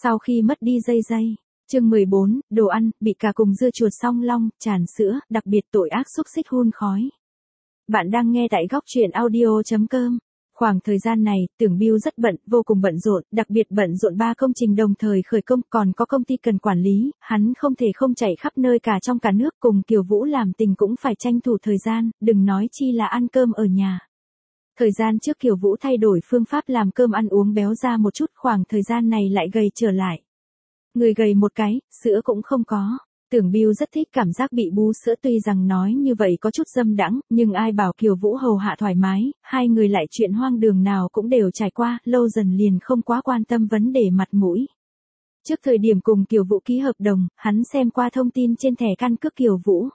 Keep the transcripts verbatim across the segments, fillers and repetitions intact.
Sau khi mất đi dây dây. Chương mười bốn, đồ ăn, bị cà cùng dưa chuột song long, tràn sữa, đặc biệt tội ác xúc xích hun khói. Bạn đang nghe tại góc truyện audio chấm com. Khoảng thời gian này, Tưởng Biêu rất bận, vô cùng bận rộn, đặc biệt bận rộn ba công trình đồng thời khởi công, còn có công ty cần quản lý, hắn không thể không chạy khắp nơi cả trong cả nước, cùng Kiều Vũ làm tình cũng phải tranh thủ thời gian, đừng nói chi là ăn cơm ở nhà. Thời gian trước Kiều Vũ thay đổi phương pháp làm cơm ăn uống béo ra một chút, khoảng thời gian này lại gầy trở lại. Người gầy một cái, sữa cũng không có. Tưởng Biêu rất thích cảm giác bị bú sữa, tuy rằng nói như vậy có chút dâm đãng, nhưng ai bảo Kiều Vũ hầu hạ thoải mái, hai người lại chuyện hoang đường nào cũng đều trải qua, lâu dần liền không quá quan tâm vấn đề mặt mũi. Trước thời điểm cùng Kiều Vũ ký hợp đồng, hắn xem qua thông tin trên thẻ căn cước Kiều Vũ.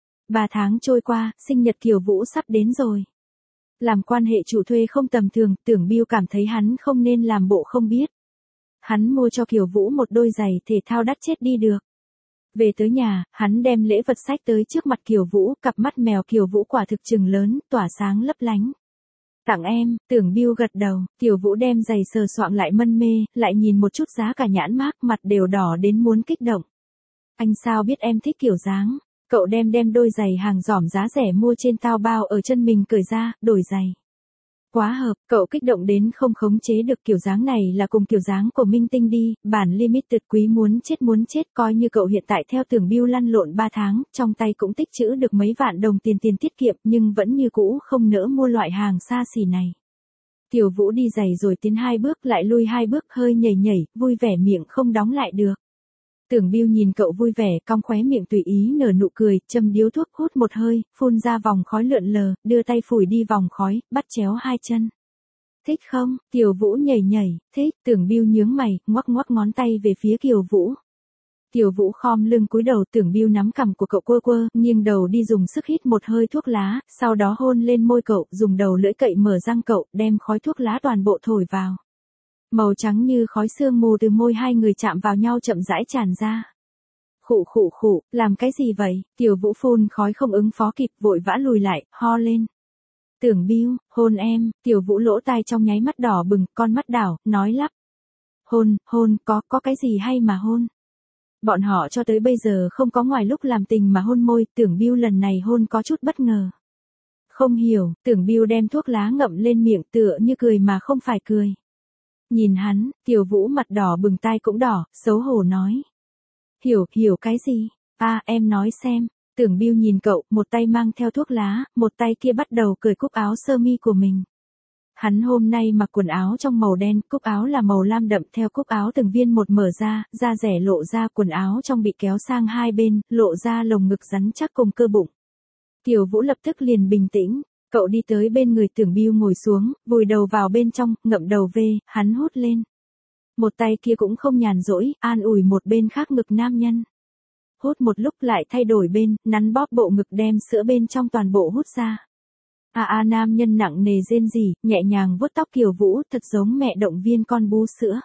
Ba tháng trôi qua, sinh nhật Kiều Vũ sắp đến rồi. Làm quan hệ chủ thuê không tầm thường, Tưởng Biêu cảm thấy hắn không nên làm bộ không biết. Hắn mua cho Kiều Vũ một đôi giày thể thao đắt chết đi được. Về tới nhà, hắn đem lễ vật xách tới trước mặt Kiều Vũ, cặp mắt mèo Kiều Vũ quả thực trừng lớn, tỏa sáng lấp lánh. Tặng em, Tưởng Biêu gật đầu, Kiều Vũ đem giày sờ soạng lại mân mê, lại nhìn một chút giá cả nhãn mác, mặt đều đỏ đến muốn kích động. Anh sao biết em thích kiểu dáng? Cậu đem đem đôi giày hàng giỏm giá rẻ mua trên Taobao ở chân mình cởi ra, đổi giày. Quá hợp, cậu kích động đến không khống chế được, kiểu dáng này là cùng kiểu dáng của minh tinh đi, bản limited quý muốn chết muốn chết, coi như cậu hiện tại theo Tưởng Biêu lăn lộn ba tháng, trong tay cũng tích trữ được mấy vạn đồng tiền tiền tiết kiệm, nhưng vẫn như cũ không nỡ mua loại hàng xa xỉ này. Kiều Vũ đi giày rồi tiến hai bước lại lui hai bước, hơi nhảy nhảy, vui vẻ miệng không đóng lại được. Tưởng Biêu nhìn cậu vui vẻ, cong khóe miệng tùy ý nở nụ cười, châm điếu thuốc hút một hơi, phun ra vòng khói lượn lờ, đưa tay phủi đi vòng khói, bắt chéo hai chân. Thích không? Kiều Vũ nhảy nhảy, thích. Tưởng Biêu nhướng mày, ngoắc ngoắc ngón tay về phía Kiều Vũ. Kiều Vũ khom lưng cúi đầu, Tưởng Biêu nắm cằm của cậu quơ quơ, nghiêng đầu đi dùng sức hít một hơi thuốc lá, sau đó hôn lên môi cậu, dùng đầu lưỡi cậy mở răng cậu, đem khói thuốc lá toàn bộ thổi vào. Màu trắng như khói sương mù từ môi hai người chạm vào nhau chậm rãi tràn ra. Khụ khụ khụ, làm cái gì vậy? Kiều Vũ phun khói không ứng phó kịp, vội vã lùi lại, ho lên. Tưởng Biêu, hôn em. Kiều Vũ lỗ tai trong nháy mắt đỏ bừng, con mắt đảo, nói lắp. Hôn, hôn, có, có cái gì hay mà hôn? Bọn họ cho tới bây giờ không có ngoài lúc làm tình mà hôn môi, Tưởng Biêu lần này hôn có chút bất ngờ. Không hiểu, Tưởng Biêu đem thuốc lá ngậm lên miệng tựa như cười mà không phải cười. Nhìn hắn, Kiều Vũ mặt đỏ bừng, tai cũng đỏ, xấu hổ nói. Hiểu, hiểu cái gì? À, em nói xem. Tưởng Biêu nhìn cậu, một tay mang theo thuốc lá, một tay kia bắt đầu cởi cúc áo sơ mi của mình. Hắn hôm nay mặc quần áo trong màu đen, cúc áo là màu lam đậm, theo cúc áo từng viên một mở ra, da rẻ lộ ra, quần áo trong bị kéo sang hai bên, lộ ra lồng ngực rắn chắc cùng cơ bụng. Kiều Vũ lập tức liền bình tĩnh. Cậu đi tới bên người Tưởng Biêu ngồi xuống, vùi đầu vào bên trong, ngậm đầu về, hắn hút lên. Một tay kia cũng không nhàn rỗi, an ủi một bên khác ngực nam nhân. Hút một lúc lại thay đổi bên, nắn bóp bộ ngực đem sữa bên trong toàn bộ hút ra. À à nam nhân nặng nề rên rỉ, nhẹ nhàng vuốt tóc Kiều Vũ, thật giống mẹ động viên con bú sữa.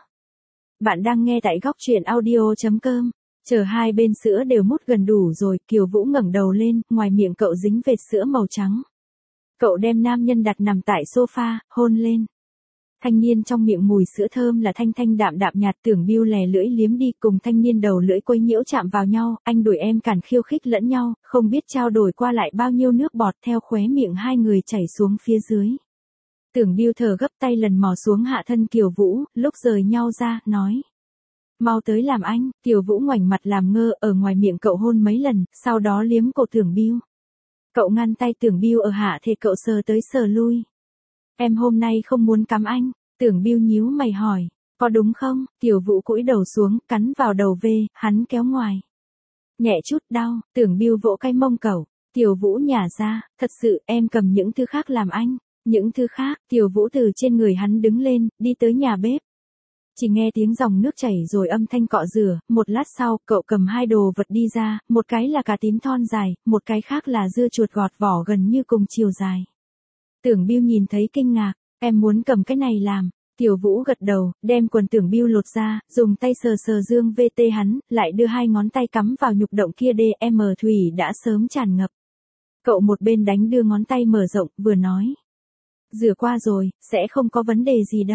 Bạn đang nghe tại góc truyện audio chấm com. Chờ hai bên sữa đều mút gần đủ rồi, Kiều Vũ ngẩng đầu lên, ngoài miệng cậu dính vệt sữa màu trắng. Cậu đem nam nhân đặt nằm tại sofa, hôn lên. Thanh niên trong miệng mùi sữa thơm là thanh thanh đạm đạm nhạt, Tưởng Biêu lè lưỡi liếm đi, cùng thanh niên đầu lưỡi quấy nhiễu chạm vào nhau, anh đuổi em cản khiêu khích lẫn nhau, không biết trao đổi qua lại bao nhiêu nước bọt theo khóe miệng hai người chảy xuống phía dưới. Tưởng Biêu thở gấp, tay lần mò xuống hạ thân Kiều Vũ, lúc rời nhau ra, nói. Mau tới làm anh. Kiều Vũ ngoảnh mặt làm ngơ, ở ngoài miệng cậu hôn mấy lần, sau đó liếm cổ Tưởng Biêu. Cậu ngăn tay Tưởng Biêu ở hạ thể cậu, sờ tới sờ lui. Em hôm nay không muốn cắm anh. Tưởng Biêu nhíu mày hỏi. Có đúng không? Kiều Vũ cúi đầu xuống, cắn vào đầu về, hắn kéo ngoài. Nhẹ chút đau, Tưởng Biêu vỗ cái mông cậu. Kiều Vũ nhả ra, thật sự em cầm những thứ khác làm anh. Những thứ khác, Kiều Vũ từ trên người hắn đứng lên, đi tới nhà bếp. Chỉ nghe tiếng dòng nước chảy rồi âm thanh cọ rửa, một lát sau, cậu cầm hai đồ vật đi ra, một cái là cà tím thon dài, một cái khác là dưa chuột gọt vỏ gần như cùng chiều dài. Tưởng Biêu nhìn thấy kinh ngạc, em muốn cầm cái này làm. Kiều Vũ gật đầu, đem quần Tưởng Biêu lột ra, dùng tay sờ sờ dương vê tê hắn, lại đưa hai ngón tay cắm vào nhục động kia, đê em thủy đã sớm tràn ngập. Cậu một bên đánh đưa ngón tay mở rộng, vừa nói. Rửa qua rồi, sẽ không có vấn đề gì đâu.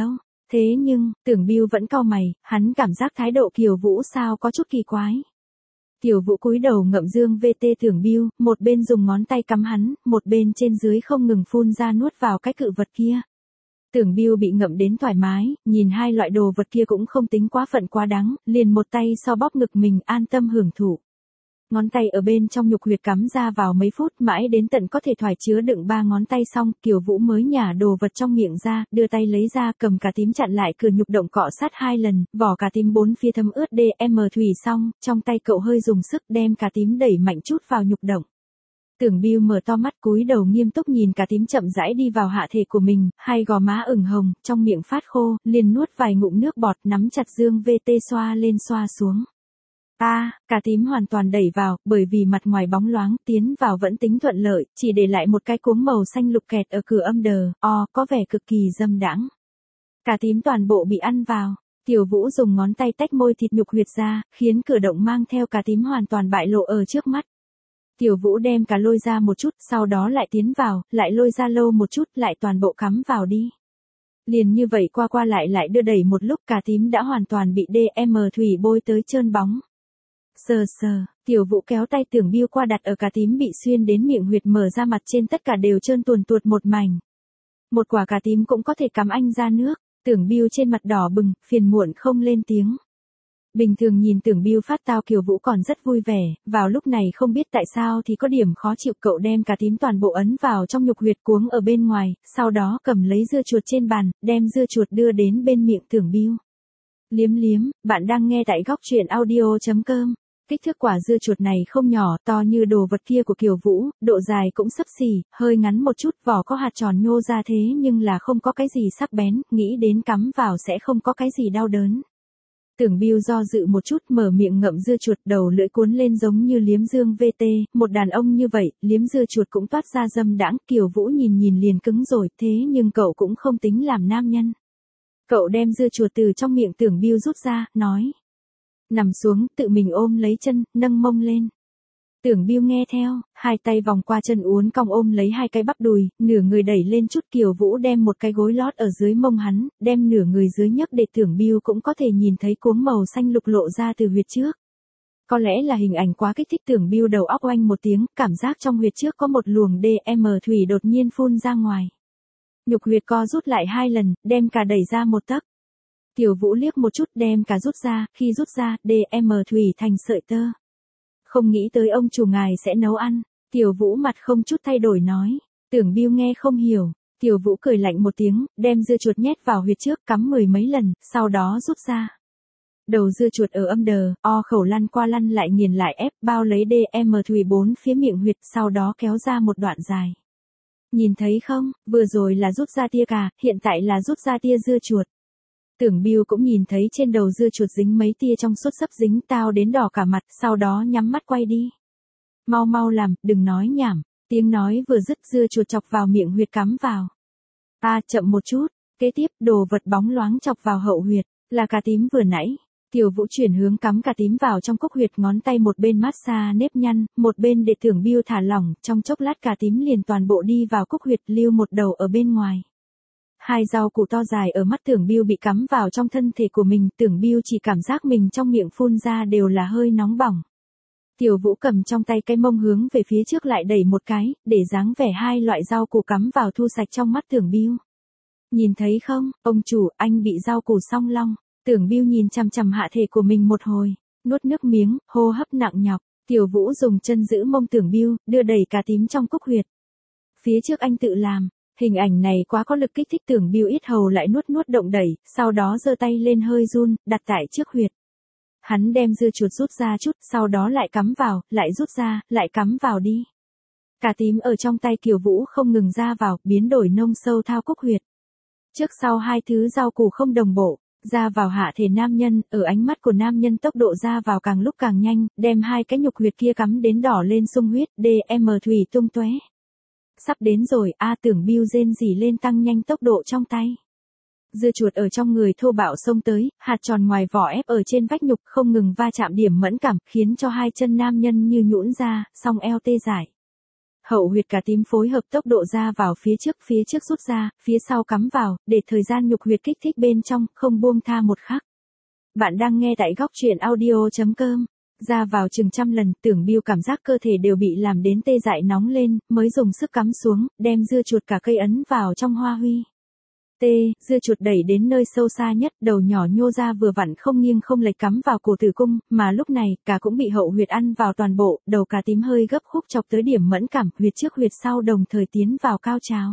Thế nhưng, Tưởng Biêu vẫn cau mày, hắn cảm giác thái độ Kiều Vũ sao có chút kỳ quái. Kiều Vũ cúi đầu ngậm dương vê tê Tưởng Biêu, một bên dùng ngón tay cắm hắn, một bên trên dưới không ngừng phun ra nuốt vào cái cự vật kia. Tưởng Biêu bị ngậm đến thoải mái, nhìn hai loại đồ vật kia cũng không tính quá phận quá đáng, liền một tay so bóp ngực mình an tâm hưởng thụ. Ngón tay ở bên trong nhục huyệt cắm ra vào mấy phút mãi đến tận có thể thoải chứa đựng ba ngón tay xong, Kiều Vũ mới nhả đồ vật trong miệng ra, đưa tay lấy ra cầm cà tím chặn lại cửa nhục động cọ sát hai lần, vỏ cà tím bốn phía thấm ướt đê em thủy xong, trong tay cậu hơi dùng sức đem cà tím đẩy mạnh chút vào nhục động. Tưởng Biêu mở to mắt cúi đầu nghiêm túc nhìn cà tím chậm rãi đi vào hạ thể của mình, hai gò má ửng hồng, trong miệng phát khô, liền nuốt vài ngụm nước bọt nắm chặt dương vê tê xoa lên xoa xuống. A, à, cà tím hoàn toàn đẩy vào, bởi vì mặt ngoài bóng loáng, tiến vào vẫn tính thuận lợi, chỉ để lại một cái cuống màu xanh lục kẹt ở cửa âm đờ, o, có vẻ cực kỳ dâm đãng. Cà tím toàn bộ bị ăn vào, Tiểu Vũ dùng ngón tay tách môi thịt nhục huyệt ra, khiến cửa động mang theo cà tím hoàn toàn bại lộ ở trước mắt. Tiểu Vũ đem cà lôi ra một chút, sau đó lại tiến vào, lại lôi ra lâu một chút, lại toàn bộ cắm vào đi. Liền như vậy qua qua lại lại đưa đẩy một lúc cà tím đã hoàn toàn bị đê em thủy bôi tới trơn bóng. Sờ sờ, Tiểu Vũ kéo tay Tưởng Biêu qua đặt ở cà tím bị xuyên đến miệng huyệt mở ra mặt trên tất cả đều trơn tuồn tuột một mảnh. Một quả cà tím cũng có thể cắm anh ra nước, Tưởng Biêu trên mặt đỏ bừng, phiền muộn không lên tiếng. Bình thường nhìn Tưởng Biêu phát tao Kiều Vũ còn rất vui vẻ, vào lúc này không biết tại sao thì có điểm khó chịu cậu đem cà tím toàn bộ ấn vào trong nhục huyệt cuống ở bên ngoài, sau đó cầm lấy dưa chuột trên bàn, đem dưa chuột đưa đến bên miệng Tưởng Biêu. Liếm liếm, bạn đang nghe tại góc truyện audio chấm com. Kích thước quả dưa chuột này không nhỏ, to như đồ vật kia của Kiều Vũ, độ dài cũng xấp xỉ, hơi ngắn một chút, vỏ có hạt tròn nhô ra thế nhưng là không có cái gì sắc bén, nghĩ đến cắm vào sẽ không có cái gì đau đớn. Tưởng Biêu do dự một chút mở miệng ngậm dưa chuột đầu lưỡi cuốn lên giống như liếm dương vê tê, một đàn ông như vậy, liếm dưa chuột cũng toát ra dâm đãng, Kiều Vũ nhìn nhìn liền cứng rồi, thế nhưng cậu cũng không tính làm nam nhân. Cậu đem dưa chuột từ trong miệng Tưởng Biêu rút ra, nói. Nằm xuống, tự mình ôm lấy chân, nâng mông lên. Tưởng Biêu nghe theo, hai tay vòng qua chân uốn cong ôm lấy hai cái bắp đùi, nửa người đẩy lên chút Kiều Vũ đem một cái gối lót ở dưới mông hắn, đem nửa người dưới nhấc để Tưởng Biêu cũng có thể nhìn thấy cuống màu xanh lục lộ ra từ huyệt trước. Có lẽ là hình ảnh quá kích thích Tưởng Biêu đầu óc oanh một tiếng, cảm giác trong huyệt trước có một luồng đê em thủy đột nhiên phun ra ngoài. Nhục huyệt co rút lại hai lần, đem cả đẩy ra một tấc. Tiểu Vũ liếc một chút đem cả rút ra, khi rút ra, đê em thủy thành sợi tơ. Không nghĩ tới ông chủ ngài sẽ nấu ăn. Tiểu Vũ mặt không chút thay đổi nói. Tưởng Biêu nghe không hiểu. Tiểu Vũ cười lạnh một tiếng, đem dưa chuột nhét vào huyệt trước cắm mười mấy lần, sau đó rút ra. Đầu dưa chuột ở âm đờ, o khẩu lăn qua lăn lại nghiền lại ép bao lấy đê em thủy bốn phía miệng huyệt, sau đó kéo ra một đoạn dài. Nhìn thấy không, vừa rồi là rút ra tia cà, hiện tại là rút ra tia dưa chuột. Tưởng Biêu cũng nhìn thấy trên đầu dưa chuột dính mấy tia trong suốt sấp dính tao đến đỏ cả mặt, sau đó nhắm mắt quay đi. Mau mau làm, đừng nói nhảm, tiếng nói vừa dứt dưa chuột chọc vào miệng huyệt cắm vào. A à, chậm một chút, kế tiếp đồ vật bóng loáng chọc vào hậu huyệt, là cà tím vừa nãy. Tiểu Vũ chuyển hướng cắm cà tím vào trong cúc huyệt ngón tay một bên massage nếp nhăn, một bên để Tưởng Biêu thả lỏng, trong chốc lát cà tím liền toàn bộ đi vào cúc huyệt lưu một đầu ở bên ngoài. Hai rau củ to dài ở mắt Tưởng Biêu bị cắm vào trong thân thể của mình, Tưởng Biêu chỉ cảm giác mình trong miệng phun ra đều là hơi nóng bỏng. Tiểu Vũ cầm trong tay cái mông hướng về phía trước lại đẩy một cái, để dáng vẻ hai loại rau củ cắm vào thu sạch trong mắt Tưởng Biêu. Nhìn thấy không, ông chủ, anh bị rau củ song long. Tưởng Biêu nhìn chằm chằm hạ thể của mình một hồi, nuốt nước miếng, hô hấp nặng nhọc. Tiểu Vũ dùng chân giữ mông Tưởng Biêu, đưa đẩy cà tím trong cúc huyệt. Phía trước anh tự làm. Hình ảnh này quá có lực kích thích Tưởng Biêu ít hầu lại nuốt nuốt động đẩy, sau đó giơ tay lên hơi run, đặt tại trước huyệt. Hắn đem dưa chuột rút ra chút, sau đó lại cắm vào, lại rút ra, lại cắm vào đi. Cà tím ở trong tay Kiều Vũ không ngừng ra vào, biến đổi nông sâu thao cúc huyệt. Trước sau hai thứ rau củ không đồng bộ, ra vào hạ thể nam nhân, ở ánh mắt của nam nhân tốc độ ra vào càng lúc càng nhanh, đem hai cái nhục huyệt kia cắm đến đỏ lên sung huyết, đê em thủy tung tóe. Sắp đến rồi, a Tưởng Biêu rên rỉ lên tăng nhanh tốc độ trong tay. Dưa chuột ở trong người thô bạo xông tới, hạt tròn ngoài vỏ ép ở trên vách nhục không ngừng va chạm điểm mẫn cảm, khiến cho hai chân nam nhân như nhũn ra, song eo tê dại. Hậu huyệt cả tím phối hợp tốc độ ra vào phía trước, phía trước rút ra, phía sau cắm vào, để thời gian nhục huyệt kích thích bên trong, không buông tha một khắc. Bạn đang nghe tại góc truyện audio.com. Ra vào chừng trăm lần, Tưởng Biêu cảm giác cơ thể đều bị làm đến tê dại nóng lên, mới dùng sức cắm xuống, đem dưa chuột cả cây ấn vào trong hoa huy. Tê, dưa chuột đẩy đến nơi sâu xa nhất, đầu nhỏ nhô ra vừa vặn không nghiêng không lệch cắm vào cổ tử cung, mà lúc này, cả cũng bị hậu huyệt ăn vào toàn bộ, đầu cá tím hơi gấp khúc chọc tới điểm mẫn cảm, huyệt trước huyệt sau đồng thời tiến vào cao trào.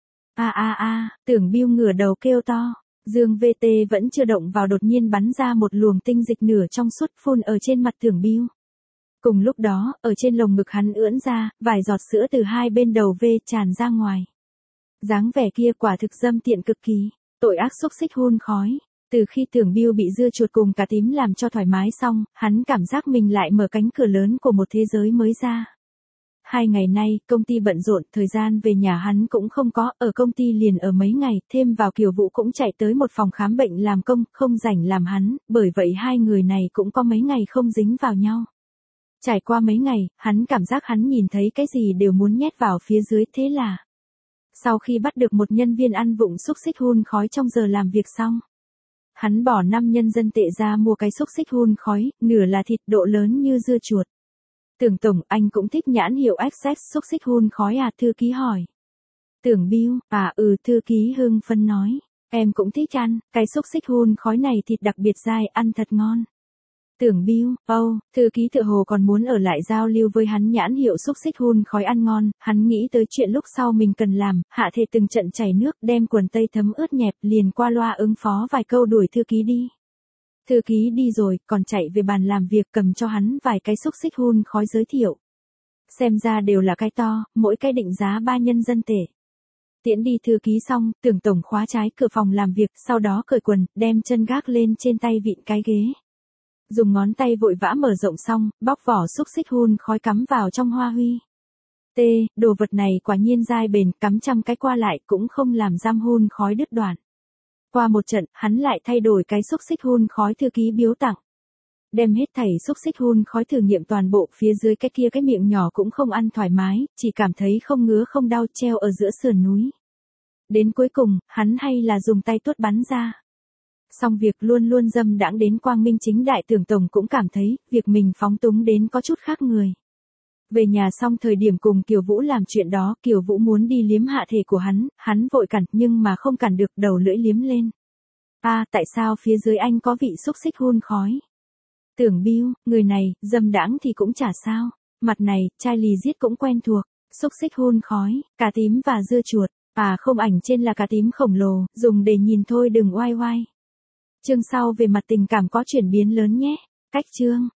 A a a, Tưởng Biêu ngửa đầu kêu to. Dương vê tê vẫn chưa động vào đột nhiên bắn ra một luồng tinh dịch nửa trong suốt phun ở trên mặt Tưởng Biêu. Cùng lúc đó, ở trên lồng ngực hắn ưỡn ra, vài giọt sữa từ hai bên đầu vê tràn ra ngoài. Dáng vẻ kia quả thực dâm tiện cực kỳ, tội ác xúc xích hun khói. Từ khi Tưởng Biêu bị dưa chuột cùng cá tím làm cho thoải mái xong, hắn cảm giác mình lại mở cánh cửa lớn của một thế giới mới ra. Hai ngày nay, công ty bận rộn, thời gian về nhà hắn cũng không có, ở công ty liền ở mấy ngày, thêm vào Kiều Vũ cũng chạy tới một phòng khám bệnh làm công, không rảnh làm hắn, bởi vậy hai người này cũng có mấy ngày không dính vào nhau. Trải qua mấy ngày, hắn cảm giác hắn nhìn thấy cái gì đều muốn nhét vào phía dưới, thế là sau khi bắt được một nhân viên ăn vụng xúc xích hun khói trong giờ làm việc xong, hắn bỏ năm nhân dân tệ ra mua cái xúc xích hun khói, nửa là thịt, độ lớn như dưa chuột. Tưởng tổng, anh cũng thích nhãn hiệu ích ét xúc xích hun khói à? Thư ký hỏi. Tưởng Biêu, à ừ, thư ký hưng phấn nói. Em cũng thích ăn, cái xúc xích hun khói này thịt đặc biệt dai, ăn thật ngon. Tưởng Biêu, âu, oh, thư ký tựa hồ còn muốn ở lại giao lưu với hắn nhãn hiệu xúc xích hun khói ăn ngon, hắn nghĩ tới chuyện lúc sau mình cần làm, hạ thể từng trận chảy nước, đem quần tây thấm ướt nhẹp, liền qua loa ứng phó vài câu đuổi thư ký đi. Thư ký đi rồi, còn chạy về bàn làm việc cầm cho hắn vài cái xúc xích hun khói giới thiệu. Xem ra đều là cái to, mỗi cái định giá ba nhân dân tệ. Tiễn đi thư ký xong, Tưởng tổng khóa trái cửa phòng làm việc, sau đó cởi quần, đem chân gác lên trên tay vịn cái ghế. Dùng ngón tay vội vã mở rộng xong, bóc vỏ xúc xích hun khói cắm vào trong hoa huy. T, đồ vật này quả nhiên dai bền, cắm trăm cái qua lại cũng không làm giam hun khói đứt đoạn. Qua một trận, hắn lại thay đổi cái xúc xích hun khói thư ký biếu tặng. Đem hết thảy xúc xích hun khói thử nghiệm toàn bộ, phía dưới cái kia cái miệng nhỏ cũng không ăn thoải mái, chỉ cảm thấy không ngứa không đau, treo ở giữa sườn núi. Đến cuối cùng, hắn hay là dùng tay tuốt bắn ra. Xong việc luôn luôn dâm đãng đến quang minh chính đại, Tưởng tổng cũng cảm thấy, việc mình phóng túng đến có chút khác người. Về nhà xong thời điểm cùng Kiều Vũ làm chuyện đó, Kiều Vũ muốn đi liếm hạ thể của hắn, hắn vội cản, nhưng mà không cản được, đầu lưỡi liếm lên. A, à, tại sao phía dưới anh có vị xúc xích hun khói? Tưởng Biêu, người này, dâm đãng thì cũng chả sao. Mặt này, chai lì giết cũng quen thuộc. Xúc xích hun khói, cá tím và dưa chuột. À không, ảnh trên là cá tím khổng lồ, dùng để nhìn thôi đừng oai oai. Chương sau về mặt tình cảm có chuyển biến lớn nhé. Cách chương.